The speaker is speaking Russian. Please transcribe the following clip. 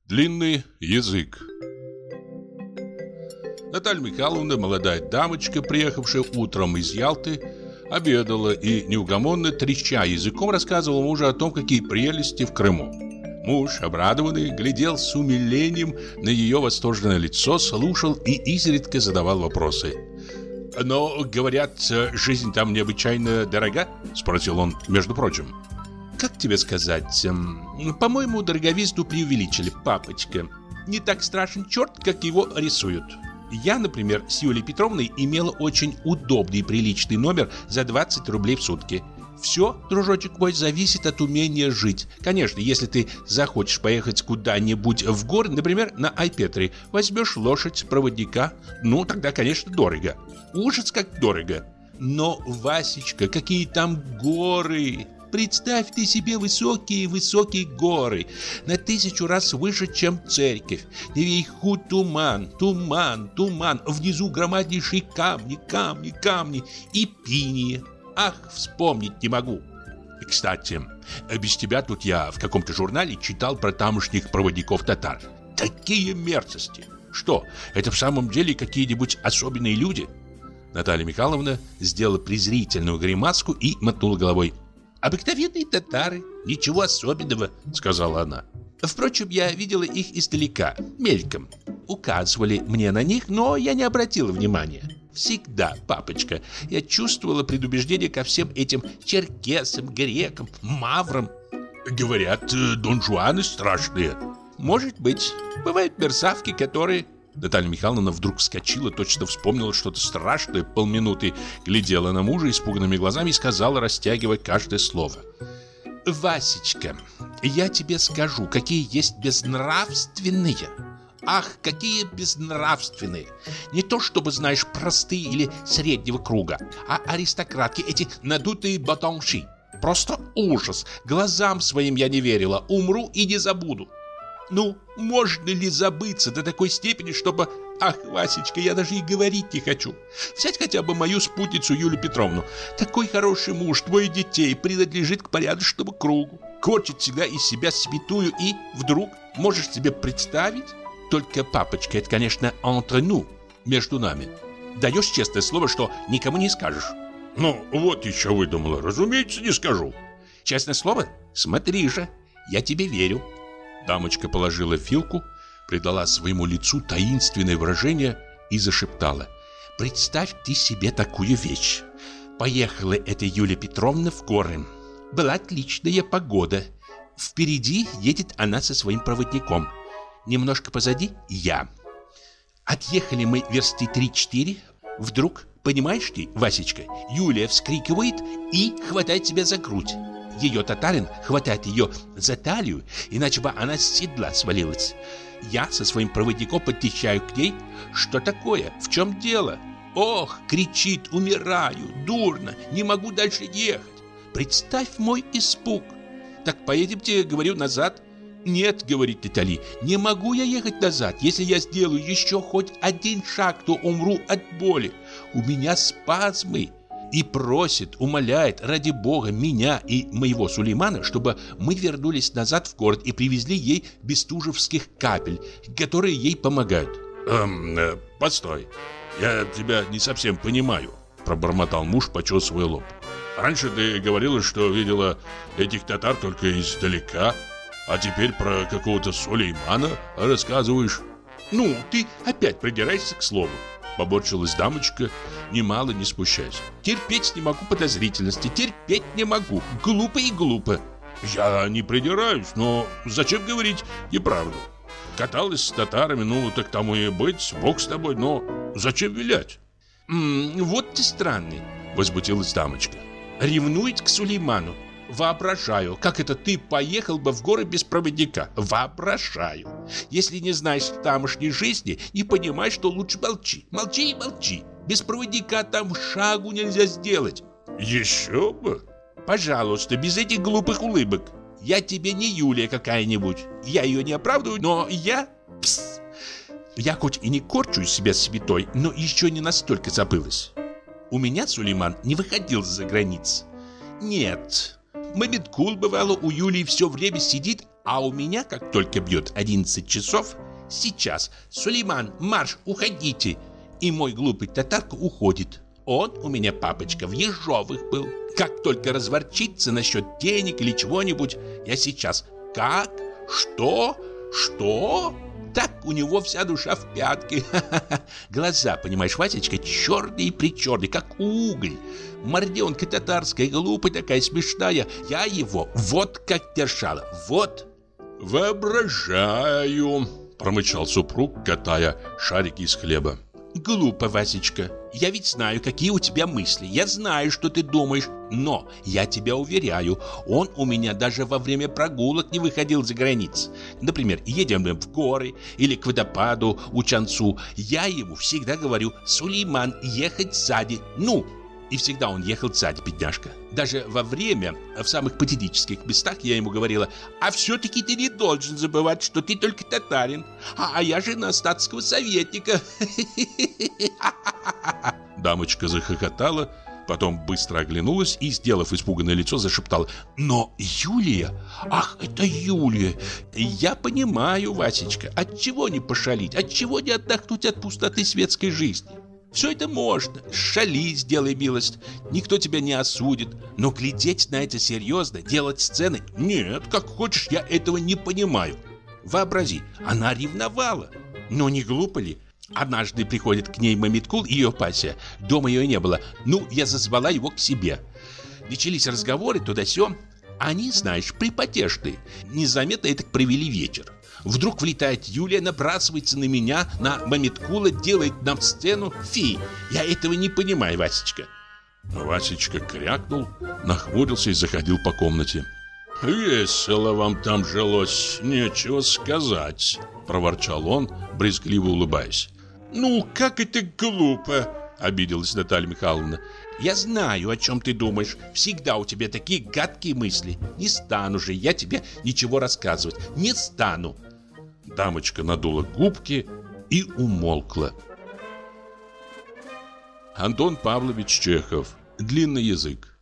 Длинный язык. Наталья Михайловна, молодая дамочка, приехавшая утром из Ялты, обедала и, неугомонно треща языком, рассказывала мужу о том, какие прелести в Крыму. Муж, обрадованный, глядел с умилением на ее восторженное лицо, слушал и изредка задавал вопросы. «Но, говорят, жизнь там необычайно дорога?» – спросил он, между прочим. «Как тебе сказать? По-моему, дороговизну преувеличили, папочка. Не так страшен черт, как его рисуют. Я, например, с Юлией Петровной имела очень удобный и приличный номер за 20 рублей в сутки. Все, дружочек мой, зависит от умения жить. Конечно, если ты захочешь поехать куда-нибудь в горы, например, на Айпетре, возьмешь лошадь, проводника, ну, тогда, конечно, дорого. Ужас, как дорого. Но, Васечка, какие там горы! Представь ты себе высокие-высокие горы, на 1000 раз выше, чем церковь. Наверху туман, внизу громаднейшие камни и пинии. Ах, вспомнить не могу. Кстати, без тебя тут я в каком-то журнале читал про тамошних проводников татар. Такие мерзости! Что, это в самом деле какие-нибудь особенные люди? Наталья Михайловна сделала презрительную гримаску и мотнула головой. «Обыкновенные татары, ничего особенного», — сказала она. «Впрочем, я видела их издалека, мельком. Указывали мне на них, но я не обратила внимания. Всегда, папочка, я чувствовала предубеждение ко всем этим черкесам, грекам, маврам». «Говорят, донжуаны страшные». «Может быть. Бывают мерзавки, которые...» Наталья Михайловна вдруг вскочила, точно вспомнила что-то страшное, полминуты глядела на мужа испуганными глазами и сказала, растягивая каждое слово: «Васечка, я тебе скажу, какие есть безнравственные. Ах, какие безнравственные! Не то чтобы, знаешь, простые или среднего круга, а аристократки, эти надутые батонши. Просто ужас! Глазам своим я не верила, умру и не забуду. Ну, можно ли забыться до такой степени, чтобы... Ах, Васечка, я даже и говорить не хочу. Взять хотя бы мою спутницу Юлию Петровну. Такой хороший муж, 2 детей, принадлежит к порядочному кругу. Корчит всегда из себя святую и вдруг, можешь себе представить? Только, папочка, это, конечно, entre nous, между нами. Даешь честное слово, что никому не скажешь?» «Ну, вот еще выдумала. Разумеется, не скажу». «Честное слово? Смотри же, я тебе верю». Дамочка положила вилку, придала своему лицу таинственное выражение и зашептала: «Представь ты себе такую вещь. Поехала эта Юлия Петровна в горы. Была отличная погода. Впереди едет она со своим проводником. Немножко позади я. Отъехали мы версты 3-4. Вдруг, понимаешь ты, Васечка, Юлия вскрикивает и хватает себя за грудь. Ее татарин хватает ее за талию, иначе бы она с седла свалилась. Я со своим проводником подтечаю к ней. Что такое? В чем дело? Ох, кричит, умираю, дурно, не могу дальше ехать. Представь мой испуг. Так поедемте, говорю, назад. Нет, говорит Натали, не могу я ехать назад. Если я сделаю еще хоть один шаг, то умру от боли. У меня спазмы. И просит, умоляет, ради бога, меня и моего Сулеймана, чтобы мы вернулись назад в город и привезли ей бестужевских капель, которые ей помогают. Постой, я тебя не совсем понимаю», — пробормотал муж, почесывая лоб. «Раньше ты говорила, что видела этих татар только издалека, а теперь про какого-то Сулеймана рассказываешь». «Ну, ты опять придираешься к слову», — поборчилась дамочка, немало не смущаясь. «Терпеть не могу подозрительности, терпеть не могу. Глупо и глупо». «Я не придираюсь, но зачем говорить неправду? Каталась с татарами, ну так тому и быть, бог с тобой, но зачем вилять?» «Вот ты странный», — возмутилась дамочка. «Ревнует к Сулейману. Воображаю, как это ты поехал бы в горы без проводника. Воображаю. Если не знаешь тамошней жизни, не понимаешь, что лучше молчи. Молчи и молчи. Без проводника там шагу нельзя сделать». «Еще бы». «Пожалуйста, без этих глупых улыбок. Я тебе не Юлия какая-нибудь. Я ее не оправдываю, но я... Пс! Я хоть и не корчу из себя святой, но еще не настолько забылась. У меня Сулейман не выходил за границ. Нет, Мамиткул, бывало, у Юлии все время сидит, а у меня, как только бьет 11 часов, сейчас, Сулейман, марш, уходите. И мой глупый татарка уходит. Он у меня, папочка, в Ежовых был. Как только разворчится насчет денег или чего-нибудь, я сейчас: как? Что? Что? Так у него вся душа в пятке. Глаза, понимаешь, Васечка, черные-причерные, как уголь. Морденка татарская, глупая такая, смешная. Я его вот как держала, вот. «Воображаю», — промычал супруг, катая шарики из хлеба. Глупо, Васечка. Я ведь знаю, какие у тебя мысли. Я знаю, что ты думаешь. Но я тебя уверяю, он у меня даже во время прогулок не выходил за границу. Например, едем мы в горы или к водопаду у Чанцу. Я ему всегда говорю: Сулейман, ехать сзади. Ну, и всегда он ехал сзади, бедняжка. Даже во время, в самых патетических местах я ему говорила: а все-таки ты не должен забывать, что ты только татарин, а я жена статского советника. Дамочка захохотала, потом быстро оглянулась и, сделав испуганное лицо, зашептала: «Но Юлия! Ах, это Юлия! Я понимаю, Васечка, отчего не пошалить, отчего не отдохнуть от пустоты светской жизни? Все это можно, шали, сделай милость, никто тебя не осудит. Но глядеть на это серьезно, делать сцены, нет, как хочешь, я этого не понимаю. Вообрази, она ревновала. Но не глупо ли? Однажды приходит к ней Мамиткул и ее пася. Дома ее не было. Ну, я зазвала его к себе. Начались разговоры туда-сё. Они, знаешь, припотешные. Незаметно это провели вечер. Вдруг влетает Юлия, набрасывается на меня, на Мамиткула, делает нам сцену. Фи, я этого не понимаю, Васечка. Васечка крякнул, нахмурился и заходил по комнате. «Весело вам там жилось, нечего сказать», — проворчал он, брезгливо улыбаясь. «Ну, как это глупо!» — обиделась Наталья Михайловна. «Я знаю, о чем ты думаешь. Всегда у тебя такие гадкие мысли. Не стану же я тебе ничего рассказывать. Не стану!» Дамочка надула губки и умолкла. Антон Павлович Чехов. Длинный язык.